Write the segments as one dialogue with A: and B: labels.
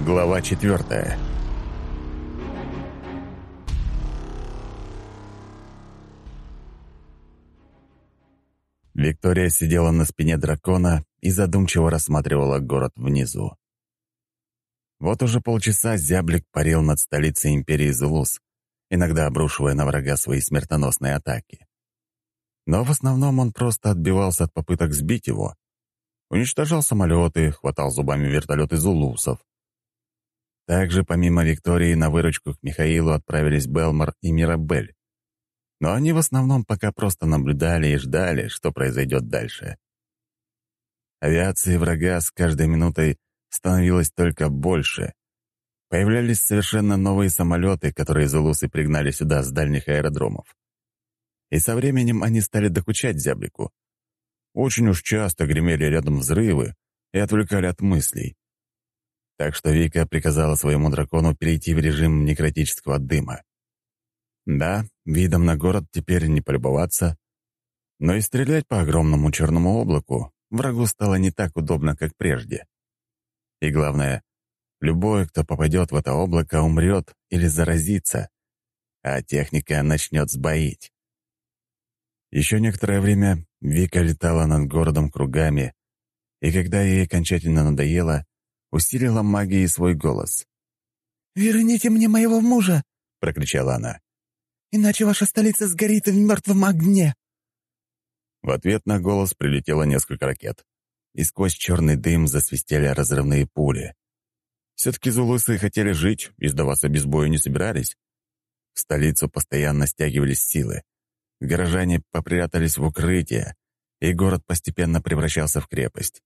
A: Глава 4. Виктория сидела на спине дракона и задумчиво рассматривала город внизу. Вот уже полчаса зяблик парил над столицей империи Зулус, иногда обрушивая на врага свои смертоносные атаки. Но в основном он просто отбивался от попыток сбить его. Уничтожал самолеты, хватал зубами вертолеты зулусов. Также, помимо Виктории, на выручку к Михаилу отправились Белмар и Мирабель. Но они в основном пока просто наблюдали и ждали, что произойдет дальше. Авиации врага с каждой минутой становилось только больше. Появлялись совершенно новые самолеты, которые зулусы пригнали сюда с дальних аэродромов. И со временем они стали докучать зяблику. Очень уж часто гремели рядом взрывы и отвлекали от мыслей. Так что Вика приказала своему дракону перейти в режим некротического дыма. Да, видом на город теперь не полюбоваться, но и стрелять по огромному черному облаку врагу стало не так удобно, как прежде. И главное, любой, кто попадет в это облако, умрет или заразится, а техника начнет сбоить. Еще некоторое время Вика летала над городом кругами, и когда ей окончательно надоело, усилила магией свой голос.
B: «Верните мне моего мужа!» —
A: прокричала она.
B: «Иначе ваша столица сгорит в мертвом огне!»
A: В ответ на голос прилетело несколько ракет, и сквозь черный дым засвистели разрывные пули. Все-таки зулусы хотели жить и сдаваться без боя не собирались. В столицу постоянно стягивались силы. Горожане попрятались в укрытие, и город постепенно превращался в крепость.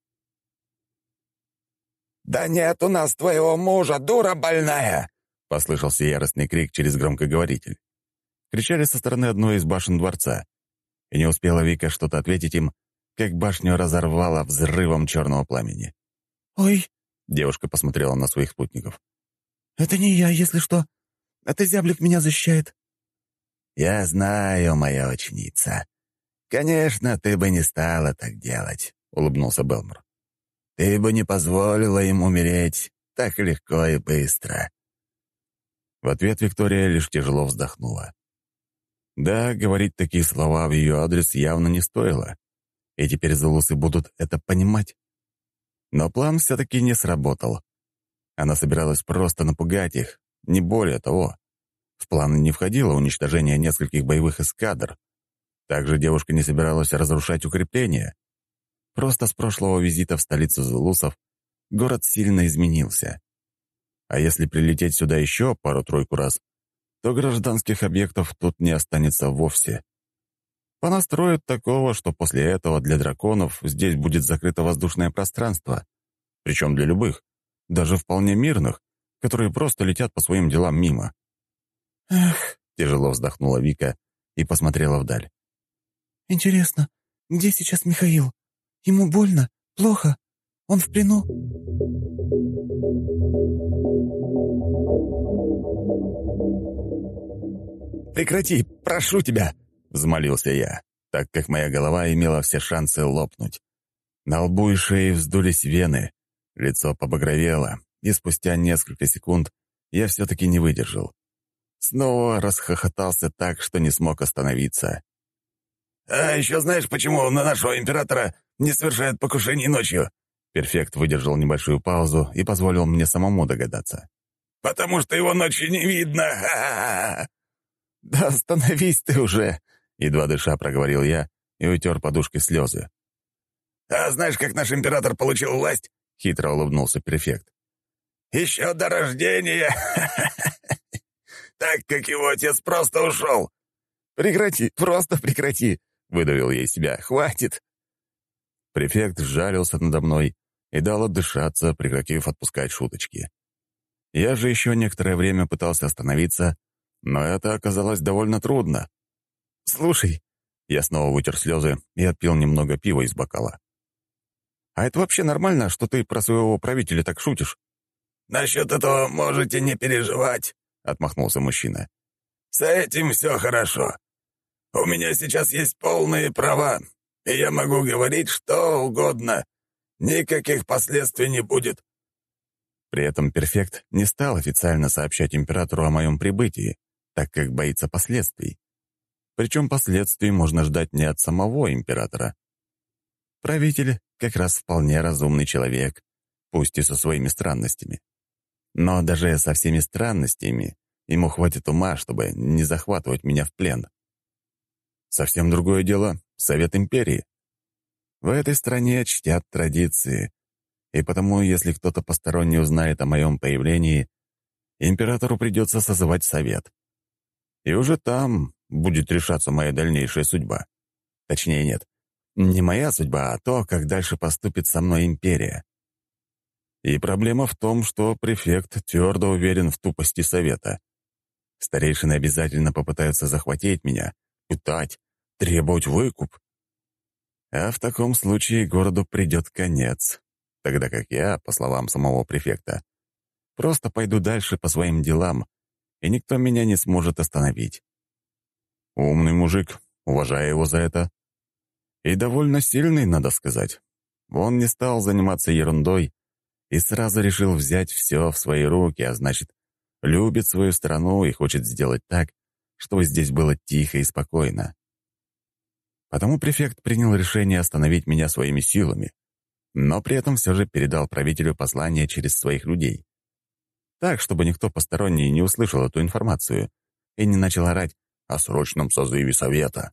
C: «Да нет у нас твоего мужа, дура больная!»
A: — послышался яростный крик через громкоговоритель. Кричали со стороны одной из башен дворца. И не успела Вика что-то ответить им, как башню разорвало взрывом черного пламени.
B: «Ой!»
A: — девушка посмотрела на своих спутников.
B: «Это не я, если что. Это зяблик меня защищает».
C: «Я знаю, моя ученица. Конечно, ты бы не стала так делать», — улыбнулся Белмар. «Ты бы не позволила им умереть так легко и быстро».
A: В ответ Виктория лишь тяжело вздохнула. Да, говорить такие слова в ее адрес явно не стоило, и теперь зулусы будут это понимать. Но план все-таки не сработал. Она собиралась просто напугать их, не более того. В планы не входило уничтожение нескольких боевых эскадр. Также девушка не собиралась разрушать укрепления. Просто с прошлого визита в столицу зулусов город сильно изменился. А если прилететь сюда еще пару-тройку раз, то гражданских объектов тут не останется вовсе. Понастроят такого, что после этого для драконов здесь будет закрыто воздушное пространство. Причем для любых, даже вполне мирных, которые просто летят по своим делам мимо.
B: «Эх!»
A: — тяжело вздохнула Вика и посмотрела вдаль.
B: «Интересно, где сейчас Михаил? Ему больно? Плохо? Он в плену?»
A: «Прекрати, прошу тебя!» — взмолился я, так как моя голова имела все шансы лопнуть. На лбу и шее вздулись вены, лицо побагровело, и спустя несколько секунд я все-таки не выдержал. Снова расхохотался так, что не смог остановиться.
C: «А еще знаешь, почему на нашего императора не совершают покушений ночью?»
A: Перфект выдержал небольшую паузу и позволил мне самому догадаться.
C: «Потому что его ночью не видно! Ха-ха-ха!»
A: «Да остановись ты уже!» — едва дыша проговорил я и утер подушкой слезы.
C: «А знаешь, как наш император получил власть?»
A: — хитро улыбнулся префект.
C: «Еще до рождения! Так как его отец просто ушел!»
A: «Прекрати, просто прекрати!» — выдавил я из себя. «Хватит!» Префект сжалился надо мной и дал отдышаться, прекратив отпускать шуточки. Я же еще некоторое время пытался остановиться, но это оказалось довольно трудно. «Слушай», — я снова вытер слезы и отпил немного пива из бокала. «А это вообще нормально, что ты про своего правителя так шутишь?»
C: «Насчет этого можете не переживать», — отмахнулся мужчина. «С этим все хорошо. У меня сейчас есть полные права, и я могу говорить что угодно. Никаких последствий не будет».
A: При этом префект не стал официально сообщать императору о моем прибытии, так как боится последствий. Причем последствий можно ждать не от самого императора. Правитель как раз вполне разумный человек, пусть и со своими странностями. Но даже со всеми странностями ему хватит ума, чтобы не захватывать меня в плен. Совсем другое дело — Совет Империи. В этой стране чтят традиции, и потому, если кто-то посторонний узнает о моем появлении, императору придется созывать совет. И уже там будет решаться моя дальнейшая судьба. Точнее, нет, не моя судьба, а то, как дальше поступит со мной империя. И проблема в том, что префект твердо уверен в тупости совета. Старейшины обязательно попытаются захватить меня, пытать, требовать выкуп. А в таком случае городу придет конец, тогда как я, по словам самого префекта, просто пойду дальше по своим делам, и никто меня не сможет остановить. Умный мужик, уважаю его за это. И довольно сильный, надо сказать. Он не стал заниматься ерундой и сразу решил взять все в свои руки, а значит, любит свою страну и хочет сделать так, чтобы здесь было тихо и спокойно. Потому префект принял решение остановить меня своими силами, но при этом все же передал правителю послание через своих людей. Так, чтобы никто посторонний не услышал эту информацию и не начал орать о срочном созыве совета.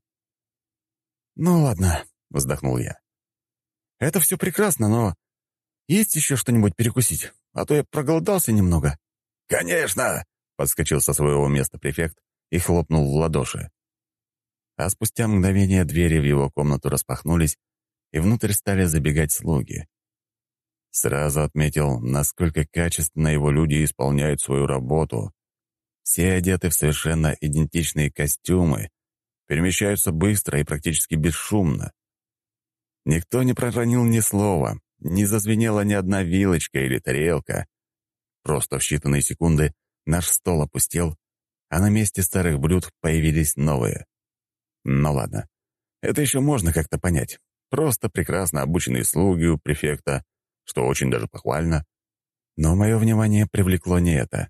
A: «Ну ладно», — вздохнул я. «Это все прекрасно, но есть еще что-нибудь перекусить? А то я проголодался немного».
C: «Конечно!»
A: — подскочил со своего места префект и хлопнул в ладоши. А спустя мгновение двери в его комнату распахнулись, и внутрь стали забегать слуги. Сразу отметил, насколько качественно его люди исполняют свою работу. Все одеты в совершенно идентичные костюмы, перемещаются быстро и практически бесшумно. Никто не проронил ни слова, не зазвенела ни одна вилочка или тарелка. Просто в считанные секунды наш стол опустел, а на месте старых блюд появились новые. Ну ладно, это еще можно как-то понять. Просто прекрасно обученные слуги у префекта, что очень даже похвально. Но мое внимание привлекло не это.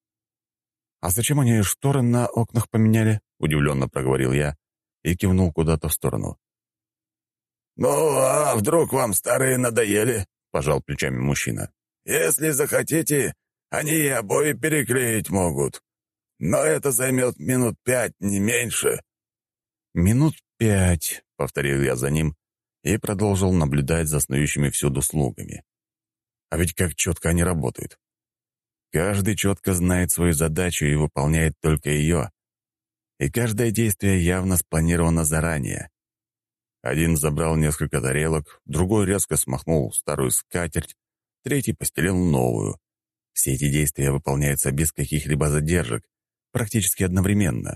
A: «А зачем они шторы на окнах поменяли?» — удивленно проговорил я и кивнул куда-то в сторону.
C: «Ну, а вдруг вам старые надоели?» — пожал плечами мужчина. «Если захотите, они и обои переклеить могут. Но это займет минут 5, не меньше».
A: «Минут 5», — повторил я за ним и продолжил наблюдать за снующими всюду слугами. А ведь как четко они работают. Каждый четко знает свою задачу и выполняет только ее. И каждое действие явно спланировано заранее. Один забрал несколько тарелок, другой резко смахнул старую скатерть, третий постелил новую. Все эти действия выполняются без каких-либо задержек, практически одновременно.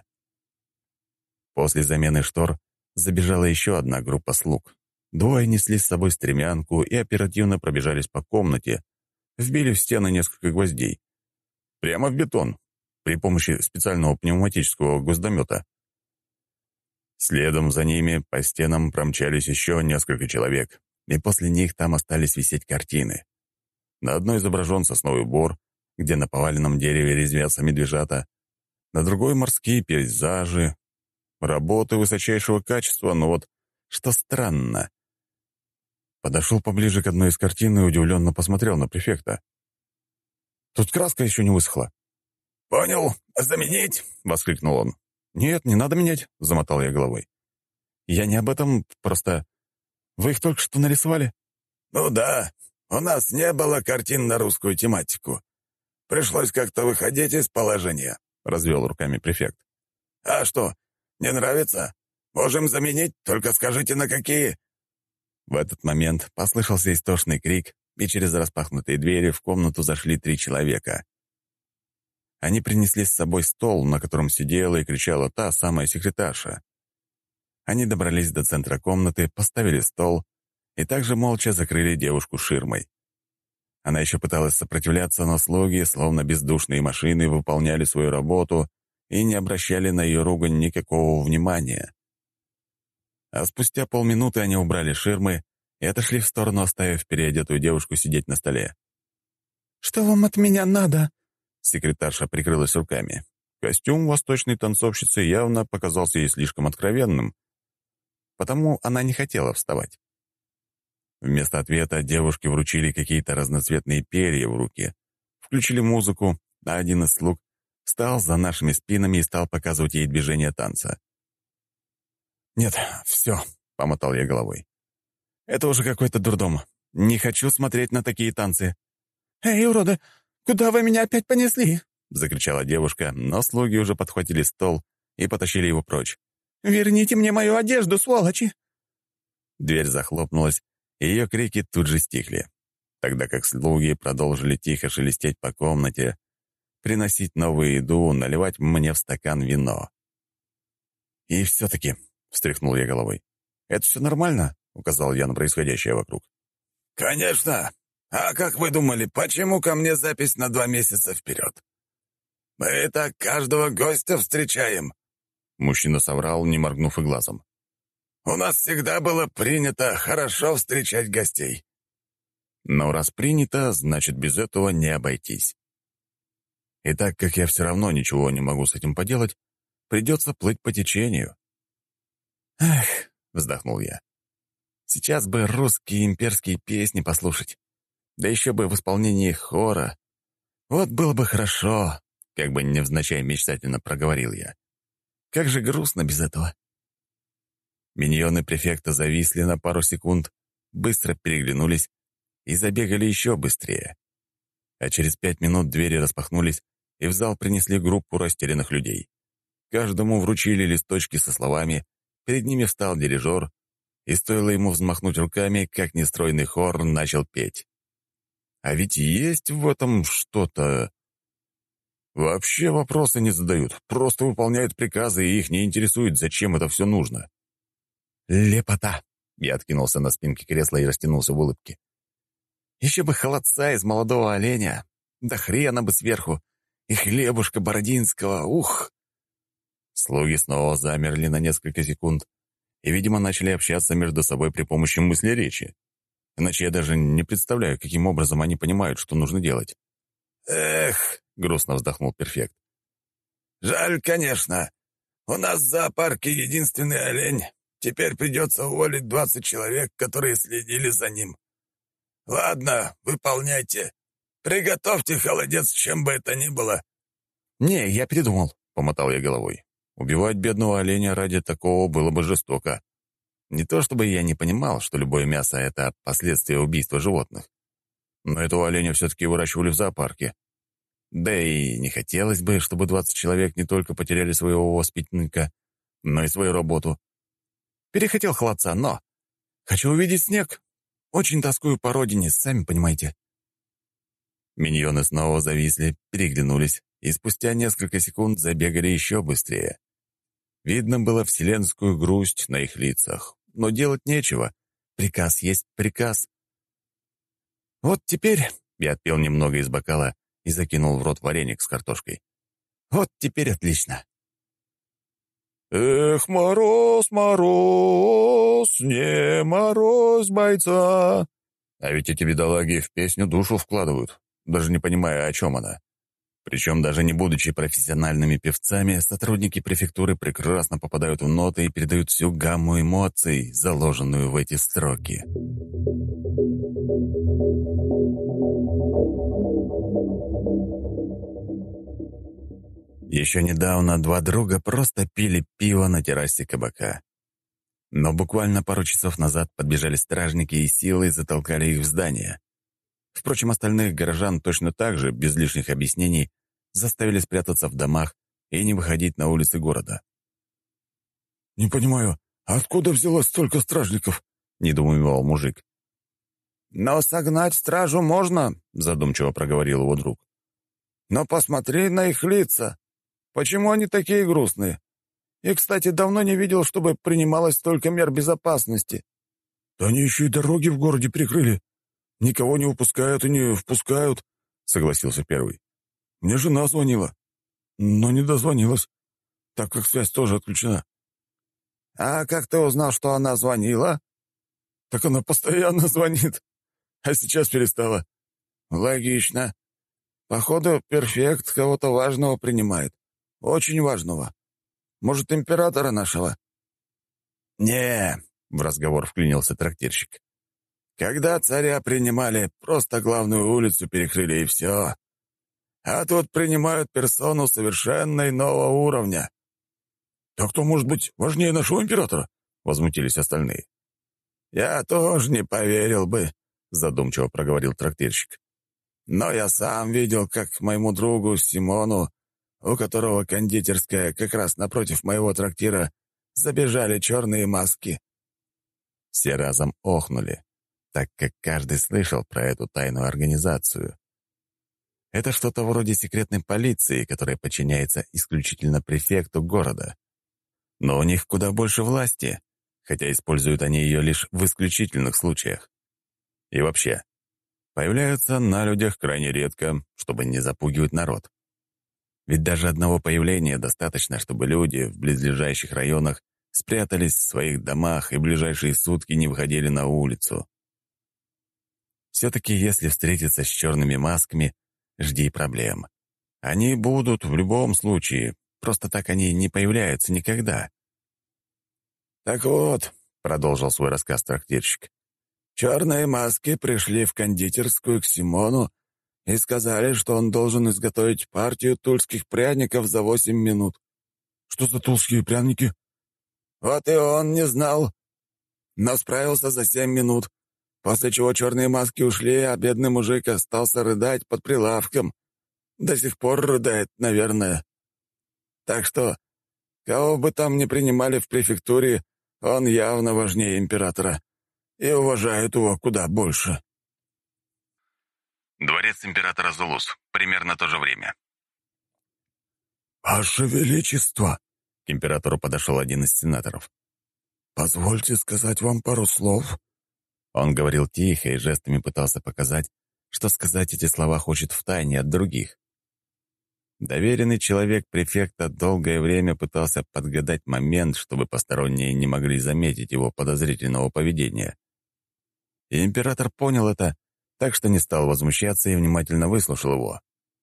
A: После замены штор забежала еще одна группа слуг. Двое несли с собой стремянку и оперативно пробежались по комнате, вбили в стены несколько гвоздей. Прямо в бетон, при помощи специального пневматического гвоздомета. Следом за ними по стенам промчались еще несколько человек, и после них там остались висеть картины. На одной изображен сосновый бор, где на поваленном дереве резвятся медвежата, на другой — морские пейзажи, работы высочайшего качества, но вот что странно. Подошел поближе к одной из картин и удивленно посмотрел на префекта. «Тут краска еще не высохла».
C: «Понял. Заменить?» — воскликнул он.
A: «Нет, не надо менять», — замотал я головой. «Я не об этом, просто... Вы их только что нарисовали?»
C: «Ну да. У нас не было картин на русскую тематику. Пришлось как-то выходить из положения», — развел руками префект. «А что, не нравится? Можем заменить, только скажите, на какие».
A: В этот момент послышался истошный крик, и через распахнутые двери в комнату зашли 3 человека. Они принесли с собой стол, на котором сидела и кричала та самая секретарша. Они добрались до центра комнаты, поставили стол и также молча закрыли девушку ширмой. Она еще пыталась сопротивляться, но слуги, словно бездушные машины, выполняли свою работу и не обращали на ее ругань никакого внимания. А спустя полминуты они убрали ширмы и отошли в сторону, оставив переодетую девушку сидеть на столе.
B: Что вам от меня надо?»
A: Секретарша прикрылась руками. Костюм восточной танцовщицы явно показался ей слишком откровенным, потому она не хотела вставать. Вместо ответа девушки вручили какие-то разноцветные перья в руки, включили музыку, а один из слуг встал за нашими спинами и стал показывать ей движение танца. «Нет, все», — помотал я головой. «Это уже какой-то дурдом. Не хочу смотреть на такие танцы».
B: «Эй, уроды, куда вы меня опять понесли?»
A: — закричала девушка, но слуги уже подхватили стол и потащили его прочь.
B: «Верните мне мою одежду, сволочи!»
A: Дверь захлопнулась, и ее крики тут же стихли, тогда как слуги продолжили тихо шелестеть по комнате, приносить новую еду, наливать мне в стакан вино. «И все-таки», — встряхнул я головой, — «это все нормально?» — указал я на происходящее вокруг.
C: «Конечно! А как вы думали, почему ко мне запись на 2 месяца вперед? Мы так каждого гостя встречаем!»
A: Мужчина соврал, не моргнув и глазом.
C: «У нас всегда было принято хорошо встречать гостей».
A: Но раз принято, значит, без этого не обойтись. И так как я все равно ничего не могу с этим поделать, придется плыть по течению. «Эх», — вздохнул я, — «сейчас бы русские имперские песни послушать, да еще бы в исполнении хора. Вот было бы хорошо», — как бы невзначай мечтательно проговорил я. «Как же грустно без этого». Миньоны префекта зависли на пару секунд, быстро переглянулись и забегали еще быстрее. А через 5 минут двери распахнулись, и в зал принесли группу растерянных людей. Каждому вручили листочки со словами, перед ними встал дирижер, и стоило ему взмахнуть руками, как нестройный хор начал петь. А ведь есть в этом что-то... Вообще вопросы не задают, просто выполняют приказы, и их не интересует, зачем это все нужно. «Лепота!» — я откинулся на спинке кресла и растянулся в улыбке. «Еще бы холодца из молодого оленя, да хрена бы сверху, и хлебушка бородинского, ух!» Слуги снова замерли на несколько секунд и, видимо, начали общаться между собой при помощи мысли речи. Иначе я даже не представляю, каким образом они понимают, что нужно делать.
C: «Эх!» —
A: грустно вздохнул перфект.
C: «Жаль, конечно. У нас в зоопарке единственный олень. Теперь придется уволить 20 человек, которые следили за ним. Ладно, выполняйте. Приготовьте холодец, чем бы это ни было».
A: «Не, я передумал», — помотал я головой. «Убивать бедного оленя ради такого было бы жестоко. Не то чтобы я не понимал, что любое мясо — это последствия убийства животных. Но этого оленя все-таки выращивали в зоопарке. Да и не хотелось бы, чтобы 20 человек не только потеряли своего воспитанника, но и свою работу. Перехотел холодца, но хочу увидеть снег. Очень тоскую по родине, сами понимаете». Миньоны снова зависли, переглянулись, и спустя несколько секунд забегали еще быстрее. Видно было вселенскую грусть на их лицах, но делать нечего. Приказ есть приказ. «Вот теперь...» — я отпил немного из бокала и закинул в рот вареник с картошкой. «Вот теперь отлично». «Эх, мороз, мороз, не мороз бойца». А ведь эти бедолаги в песню душу вкладывают, даже не понимая, о чем она. Причем, даже не будучи профессиональными певцами, сотрудники префектуры прекрасно попадают в ноты и передают всю гамму эмоций, заложенную в эти строки. Еще недавно 2 друга просто пили пиво на террасе кабака. Но буквально пару часов назад подбежали стражники и силой затолкали их в здание. Впрочем, остальных горожан точно так же, без лишних объяснений, заставили спрятаться в домах и не выходить на улицы города.
C: «Не понимаю, откуда взялось столько стражников?»
A: — недоумевал мужик.
C: «Но согнать стражу можно», — задумчиво проговорил его друг. «Но посмотри на их лица. Почему они такие грустные? И, кстати, давно не видел, чтобы принималось столько мер безопасности».
B: «Да они еще и дороги в городе прикрыли. Никого не выпускают и не впускают», — согласился первый. «Мне жена звонила, но не дозвонилась, так как связь тоже отключена».
C: «А как ты узнал, что она звонила?»
B: «Так она постоянно звонит, а сейчас перестала».
C: «Логично.
B: Походу, перфект кого-то важного принимает. Очень важного. Может, императора нашего?» «Не», — в разговор вклинился трактирщик. «Когда царя принимали, просто главную улицу перекрыли, и все. А тут принимают персону совершенно иного уровня». «Так кто может быть важнее нашего императора?» — возмутились остальные. «Я тоже не поверил бы», — задумчиво проговорил трактирщик. «Но я сам видел, как к моему другу Симону, у которого кондитерская как раз напротив моего трактира, забежали черные маски».
A: Все разом охнули, так как каждый слышал про эту тайную организацию. Это что-то вроде секретной полиции, которая подчиняется исключительно префекту города. Но у них куда больше власти, хотя используют они ее лишь в исключительных случаях. И вообще, появляются на людях крайне редко, чтобы не запугивать народ. Ведь даже одного появления достаточно, чтобы люди в близлежащих районах спрятались в своих домах и в ближайшие сутки не выходили на улицу. Все-таки, если встретиться с черными масками, жди проблем. Они будут в любом случае, просто так они не появляются никогда.
B: «Так вот», — продолжил свой рассказ трактирщик, «черные маски пришли в кондитерскую к Симону и сказали, что он должен изготовить партию тульских пряников за 8 минут». «Что за тульские пряники?» «Вот и он не знал, но справился за 7 минут, после чего черные маски ушли, а бедный мужик остался рыдать под прилавком. До сих пор рыдает, наверное. Так что, кого бы там ни принимали в префектуре, он явно важнее императора и уважают его куда больше».
A: Дворец императора Зулус. Примерно то же время.
B: «Ваше Величество!»
A: — к императору подошел один из сенаторов.
B: «Позвольте сказать вам пару слов».
A: Он говорил тихо и жестами пытался показать, что сказать эти слова хочет втайне от других. Доверенный человек префекта долгое время пытался подгадать момент, чтобы посторонние не могли заметить его подозрительного поведения. И император понял это, так что не стал возмущаться и внимательно выслушал его.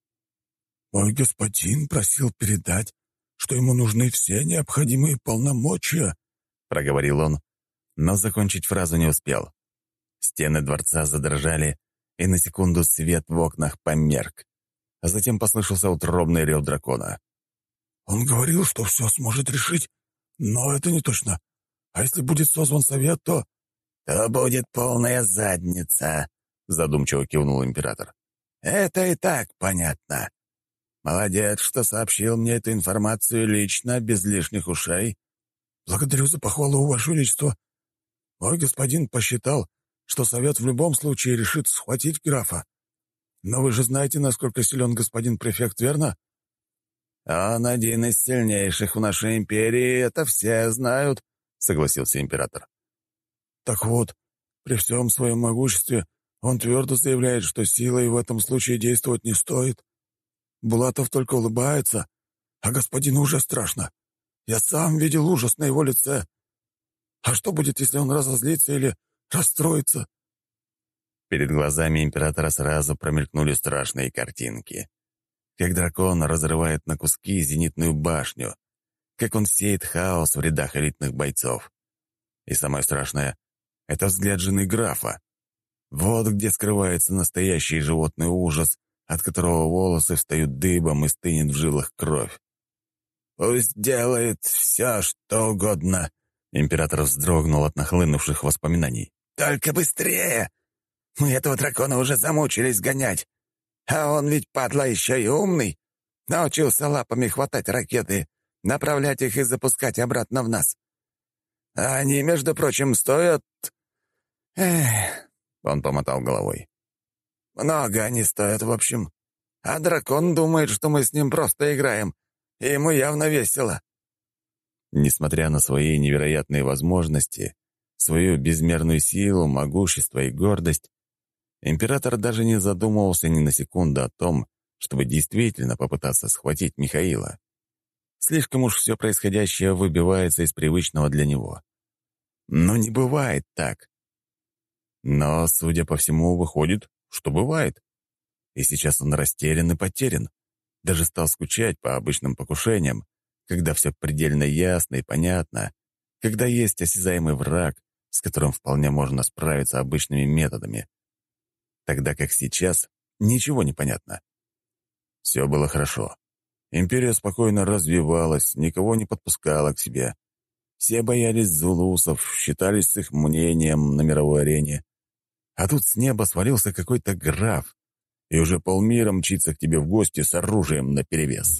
B: «Мой господин просил передать, что ему нужны все необходимые полномочия»,
A: — проговорил он, но закончить фразу не успел. Стены дворца задрожали, и на секунду свет в окнах померк, а затем послышался утробный рев дракона.
B: «Он говорил, что все сможет решить, но это не точно. А если будет созван совет, то...»
C: «То будет полная задница», — задумчиво кивнул император. «Это и так понятно. Молодец, что сообщил мне эту информацию лично, без лишних ушей».
B: «Благодарю за похвалу, Ваше Величество. Мой господин посчитал, что совет в любом случае решит схватить графа. Но вы же знаете, насколько силен господин префект, верно?»
C: «Он один из сильнейших в нашей империи, это все знают», — согласился император.
B: «Так вот, при всем своем могуществе он твердо заявляет, что силой в этом случае действовать не стоит. Булатов только улыбается, а господину уже страшно. Я сам видел ужас на его лице. А что будет, если он разозлится или расстроится?»
A: Перед глазами императора сразу промелькнули страшные картинки. Как дракон разрывает на куски зенитную башню, как он сеет хаос в рядах элитных бойцов. И самое страшное — это взгляд жены графа. Вот где скрывается настоящий животный ужас, от которого волосы встают дыбом и стынет в жилах кровь.
C: «Пусть делает все, что угодно»,
A: — император вздрогнул от нахлынувших воспоминаний.
C: «только быстрее! Мы этого дракона уже замучились гонять. А он ведь, падла, еще и умный. Научился лапами хватать ракеты, направлять их и запускать обратно в нас. А они, между прочим, стоят... Эх...»
A: Он помотал головой.
C: «Много они стоят, в общем. А дракон думает, что мы с ним просто играем, и ему явно весело».
A: Несмотря на свои невероятные возможности, свою безмерную силу, могущество и гордость, император даже не задумывался ни на секунду о том, чтобы действительно попытаться схватить Михаила. Слишком уж все происходящее выбивается из привычного для него. Но не бывает так. Но, судя по всему, выходит, что бывает. И сейчас он растерян и потерян. Даже стал скучать по обычным покушениям, когда все предельно ясно и понятно, когда есть осязаемый враг, с которым вполне можно справиться обычными методами. Тогда как сейчас ничего не понятно. Все было хорошо. Империя спокойно развивалась, никого не подпускала к себе. Все боялись зулусов, считались с их мнением на мировой арене. А тут с неба свалился какой-то граф, и уже полмира мчится к тебе в гости с оружием наперевес.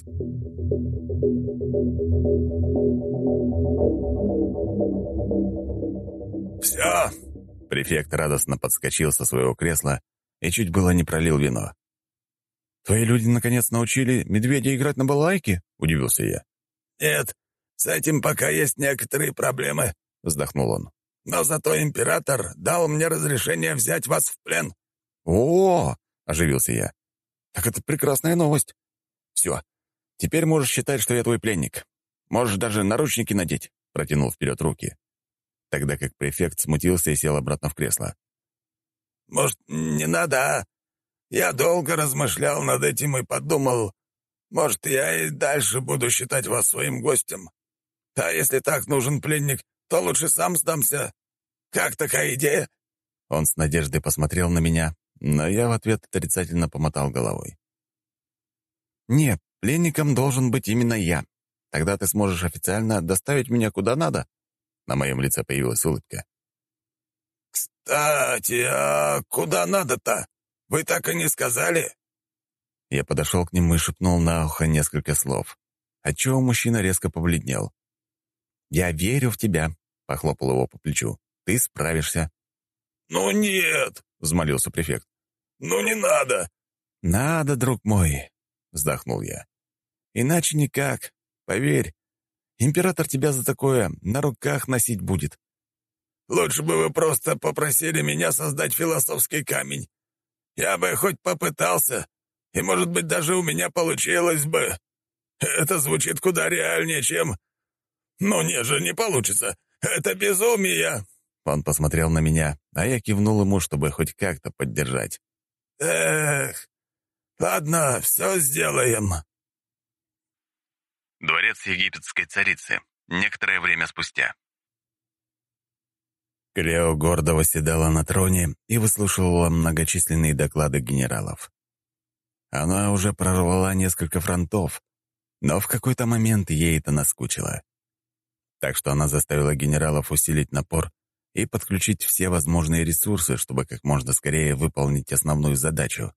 A: «Все!» — префект радостно подскочил со своего кресла и чуть было не пролил вино. «Твои люди, наконец, научили медведя играть на балалайке?» — удивился я.
C: «Нет, с этим пока есть некоторые проблемы», — вздохнул он. «Но зато император дал мне разрешение взять вас в плен».
A: «О!» — оживился я. «Так это прекрасная новость. Все, теперь можешь считать, что я твой пленник. Можешь даже наручники надеть», — протянул вперед руки. Тогда как префект смутился и сел обратно в кресло.
C: «Может, не надо, а? Я долго размышлял над этим и подумал, может, я и дальше буду считать вас своим гостем. А если так нужен пленник, то лучше сам сдамся. Как такая идея?»
A: Он с надеждой посмотрел на меня, но я в ответ отрицательно помотал головой. «Нет, пленником должен быть именно я. Тогда ты сможешь официально доставить меня куда надо». На моем лице появилась улыбка.
C: «Кстати, а куда надо-то? Вы так и не сказали?»
A: Я подошел к нему и шепнул на ухо несколько слов, отчего мужчина резко побледнел. «Я верю в тебя», — похлопал его по плечу. «Ты справишься».
C: «Ну нет», — взмолился префект. «Ну не надо».
A: «Надо, друг мой», — вздохнул я. «Иначе никак. Поверь, император тебя за такое на руках носить будет».
C: «Лучше бы вы просто попросили меня создать философский камень. Я бы хоть попытался, и, может быть, даже у меня получилось бы. Это звучит куда реальнее, чем... Ну, нет же, не получится. Это безумие!»
A: Он посмотрел на меня, а я кивнул ему, чтобы хоть как-то поддержать.
C: «Эх, ладно, все сделаем».
A: Дворец египетской царицы. Некоторое время спустя. Клео гордо восседала на троне и выслушивала многочисленные доклады генералов. Она уже прорвала несколько фронтов, но в какой-то момент ей это наскучило. Так что она заставила генералов усилить напор и подключить все возможные ресурсы, чтобы как можно скорее выполнить основную задачу.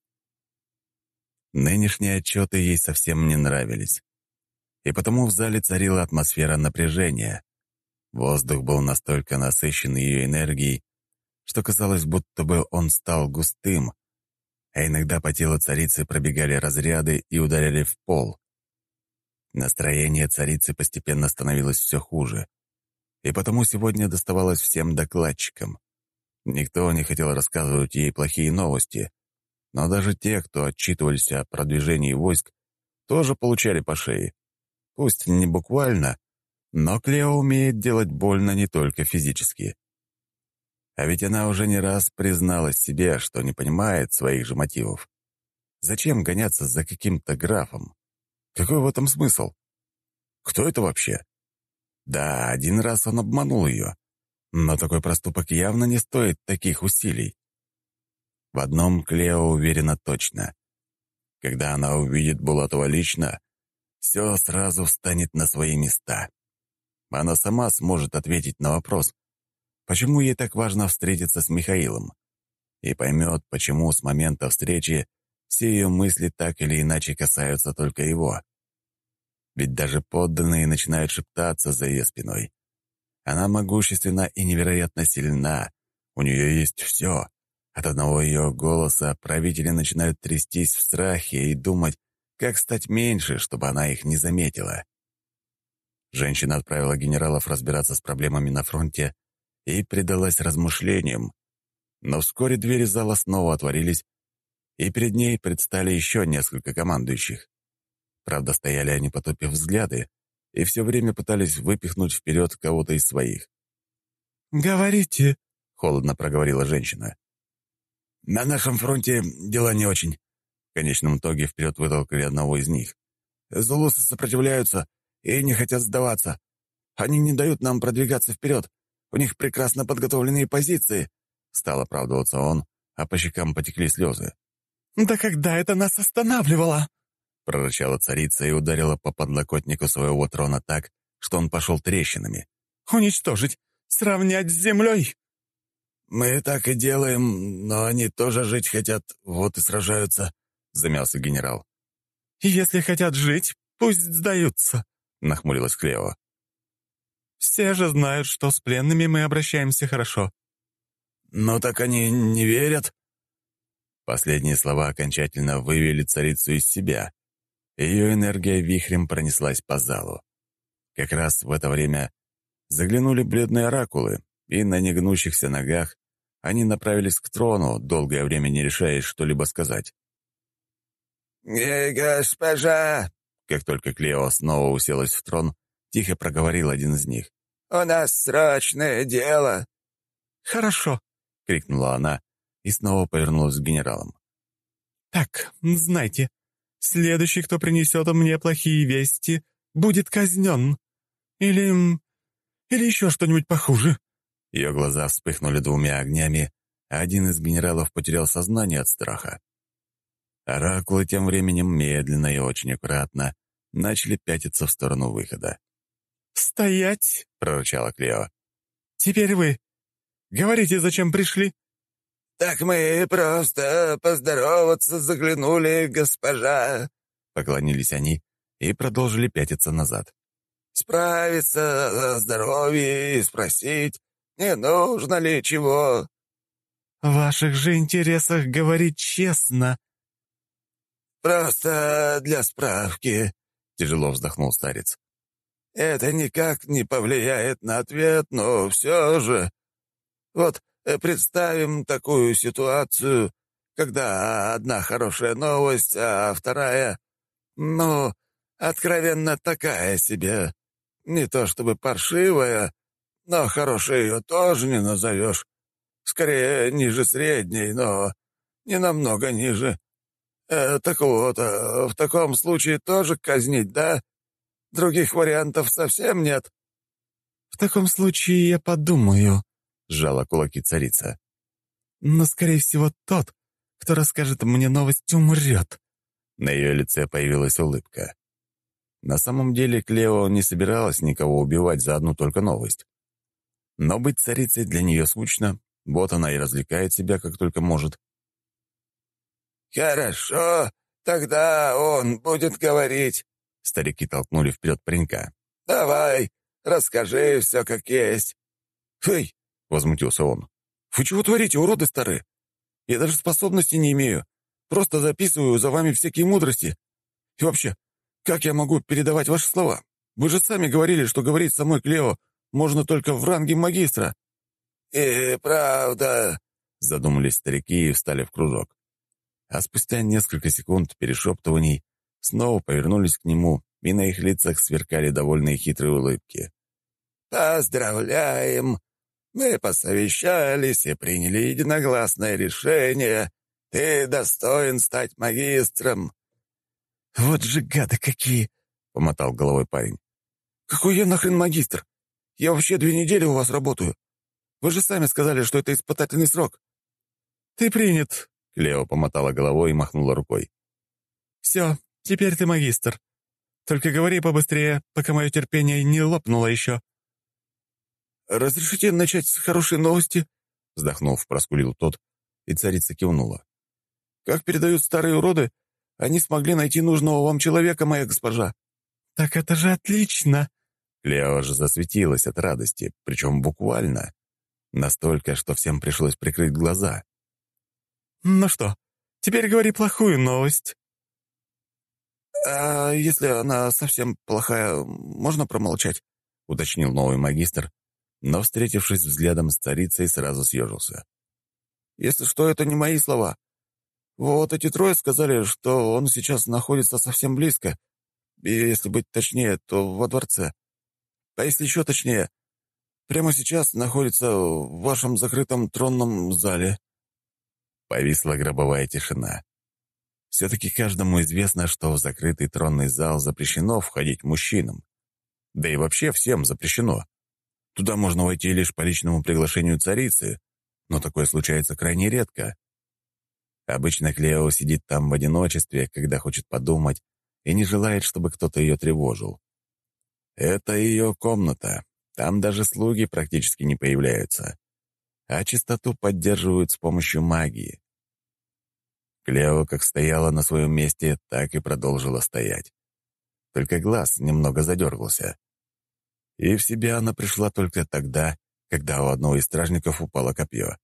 A: Нынешние отчеты ей совсем не нравились. И потому в зале царила атмосфера напряжения. Воздух был настолько насыщен ее энергией, что казалось, будто бы он стал густым, а иногда по телу царицы пробегали разряды и ударяли в пол. Настроение царицы постепенно становилось все хуже, и потому сегодня доставалось всем докладчикам. Никто не хотел рассказывать ей плохие новости, но даже те, кто отчитывались о продвижении войск, тоже получали по шее. Пусть не буквально, но Клео умеет делать больно не только физически. А ведь она уже не раз призналась себе, что не понимает своих же мотивов. Зачем гоняться за каким-то графом? Какой в этом смысл? Кто это вообще? Да, один раз он обманул ее, но такой проступок явно не стоит таких усилий. В одном Клео уверена точно. Когда она увидит Булатова лично, все сразу встанет на свои места. Она сама сможет ответить на вопрос, почему ей так важно встретиться с Михаилом, и поймет, почему с момента встречи все ее мысли так или иначе касаются только его. Ведь даже подданные начинают шептаться за ее спиной. Она могущественна и невероятно сильна, у нее есть все. От одного ее голоса правители начинают трястись в страхе и думать, как стать меньше, чтобы она их не заметила. Женщина отправила генералов разбираться с проблемами на фронте и предалась размышлениям. Но вскоре двери зала снова отворились, и перед ней предстали еще несколько командующих. Правда, стояли они, потупив взгляды, и все время пытались выпихнуть вперед кого-то из своих. «Говорите», — холодно проговорила женщина. «На нашем фронте дела не очень. конечном итоге вперед вытолкали одного из них.
B: «Зулусы сопротивляются и не хотят сдаваться. Они не дают нам продвигаться вперед. У них прекрасно подготовленные позиции», — стал оправдываться он, а по щекам потекли слезы.
D: «Да когда это нас останавливало?»
A: — прорычала царица и ударила по подлокотнику своего трона так, что он пошел трещинами.
D: «Уничтожить! Сравнять с землей!»
B: «Мы так и делаем, но они тоже жить хотят, вот и сражаются», — замялся генерал.
D: «Если хотят жить, пусть сдаются»,
A: — нахмурилась Клео.
D: «Все же знают, что с пленными мы обращаемся хорошо».
B: «Ну так они не верят».
A: Последние слова окончательно вывели царицу из себя. Ее энергия вихрем пронеслась по залу. Как раз в это время заглянули бледные оракулы, и на негнущихся ногах они направились к трону, долгое время не решаясь что-либо сказать.
C: «Госпожа!»
A: Как только Клео снова уселась в трон, тихо проговорил один из них.
C: «У нас срочное дело!»
D: «Хорошо!»
A: — крикнула она и снова повернулась к генералам.
D: «Так, знайте, следующий, кто принесет мне плохие вести, будет казнен. Или еще что-нибудь похуже».
A: Ее глаза вспыхнули двумя огнями, а один из генералов потерял сознание от страха. Оракулы тем временем медленно и очень аккуратно начали пятиться в сторону выхода.
D: «Стоять!»
A: — прорычала Клео.
D: «Теперь вы. Говорите, зачем пришли?»
C: «Так мы просто поздороваться заглянули, госпожа!»
A: Поклонились они и продолжили пятиться назад.
C: «Справиться о здоровье и спросить, не нужно ли чего?»
D: «В ваших же интересах говорить честно».
C: «Просто для справки», — тяжело вздохнул старец. «Это никак не повлияет на ответ, но все же. Вот представим такую ситуацию, когда одна хорошая новость, а вторая, ну, откровенно такая себе. Не то чтобы паршивая, но хорошей ее тоже не назовешь. Скорее, ниже средней, но не намного ниже. Так вот, в таком случае тоже казнить, да? Других вариантов совсем нет».
D: «В таком случае я подумаю»,
A: — сжала кулаки царица.
D: «но, скорее всего, тот, кто расскажет мне новость, умрет».
A: На ее лице появилась улыбка. На самом деле Клео не собиралась никого убивать за одну только новость. Но быть царицей для нее скучно, вот она и развлекает себя как только может.
C: «Хорошо, тогда он будет говорить».
A: Старики толкнули вперед паренька.
C: «Давай, расскажи все как есть».
B: «Эй!» — возмутился он. «Вы чего творите, уроды старые? Я даже способности не имею. Просто записываю за вами всякие мудрости. И вообще, как я могу передавать ваши слова? Вы же сами говорили, что говорить со мной Клео можно только в ранге магистра».
C: «И правда»,
A: — задумались старики и встали в кружок. А спустя несколько секунд перешептываний снова повернулись к нему, и на их лицах сверкали довольные хитрые улыбки.
C: «Поздравляем! Мы посовещались и приняли единогласное решение. Ты достоин стать магистром».
D: «Вот же гады какие!»
A: — помотал головой парень.
B: «Какой я нахрен магистр? Я вообще 2 недели у вас работаю. Вы же сами сказали, что это испытательный срок».
D: «Ты принят!»
A: — Клео помотала головой и махнула рукой.
D: «Все, теперь ты магистр. Только говори побыстрее, пока мое терпение не лопнуло еще».
B: «Разрешите начать с хорошей новости?» —
A: вздохнув, проскулил тот, и царица кивнула.
B: «Как передают старые уроды, они смогли найти нужного вам человека, моя госпожа».
D: «Так это же отлично!»
A: Клео же засветилась от радости, причем буквально. Настолько, что всем пришлось прикрыть глаза.
D: «Ну что, теперь говори плохую новость».
B: «А если она совсем плохая, можно промолчать?»
A: — уточнил новый магистр, но, встретившись взглядом с царицей, сразу съежился.
B: «Если что, это не мои слова. Вот эти трое сказали, что он сейчас находится совсем близко, и, если быть точнее, то во дворце. А если еще точнее, прямо сейчас находится в вашем закрытом тронном зале».
A: Повисла гробовая тишина. Все-таки каждому известно, что в закрытый тронный зал запрещено входить мужчинам. Да и вообще всем запрещено. Туда можно войти лишь по личному приглашению царицы, но такое случается крайне редко. Обычно Клео сидит там в одиночестве, когда хочет подумать, и не желает, чтобы кто-то ее тревожил. Это ее комната, там даже слуги практически не появляются, а чистоту поддерживают с помощью магии. Клео как стояла на своем месте, так и продолжила стоять. Только глаз немного задергался. И в себя она пришла только тогда, когда у одного из стражников упало копье.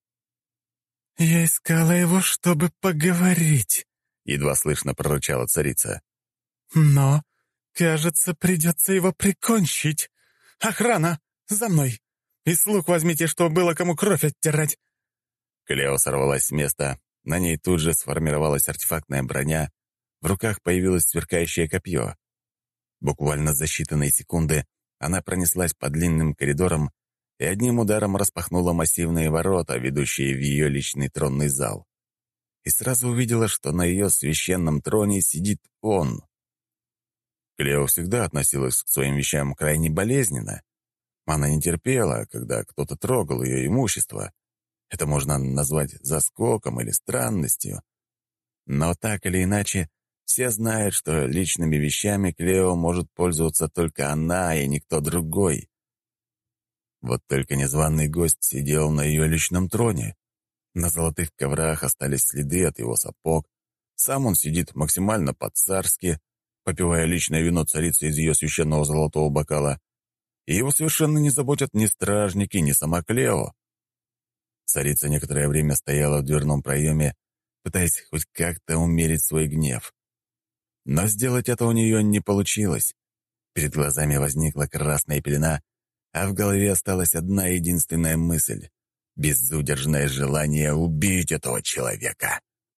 D: «Я искала его, чтобы поговорить»,
A: — едва слышно прорычала царица.
D: «но, кажется, придется его прикончить. Охрана, за мной! И слуг возьмите, что было кому кровь оттирать!»
A: Клео сорвалась с места, на ней тут же сформировалась артефактная броня, в руках появилось сверкающее копье. Буквально за считанные секунды она пронеслась по длинным коридорам и одним ударом распахнула массивные ворота, ведущие в ее личный тронный зал. И сразу увидела, что на ее священном троне сидит он. Клео всегда относилась к своим вещам крайне болезненно. Она не терпела, когда кто-то трогал ее имущество. Это можно назвать заскоком или странностью. Но так или иначе, все знают, что личными вещами Клео может пользоваться только она и никто другой. Вот только незваный гость сидел на ее личном троне. На золотых коврах остались следы от его сапог. Сам он сидит максимально по-царски, попивая личное вино царицы из ее священного золотого бокала. И его совершенно не заботят ни стражники, ни сама Клео. Царица некоторое время стояла в дверном проеме, пытаясь хоть как-то умерить свой гнев. Но сделать это у нее не получилось. Перед глазами возникла красная пелена, а в голове осталась одна единственная мысль — безудержное желание убить этого человека.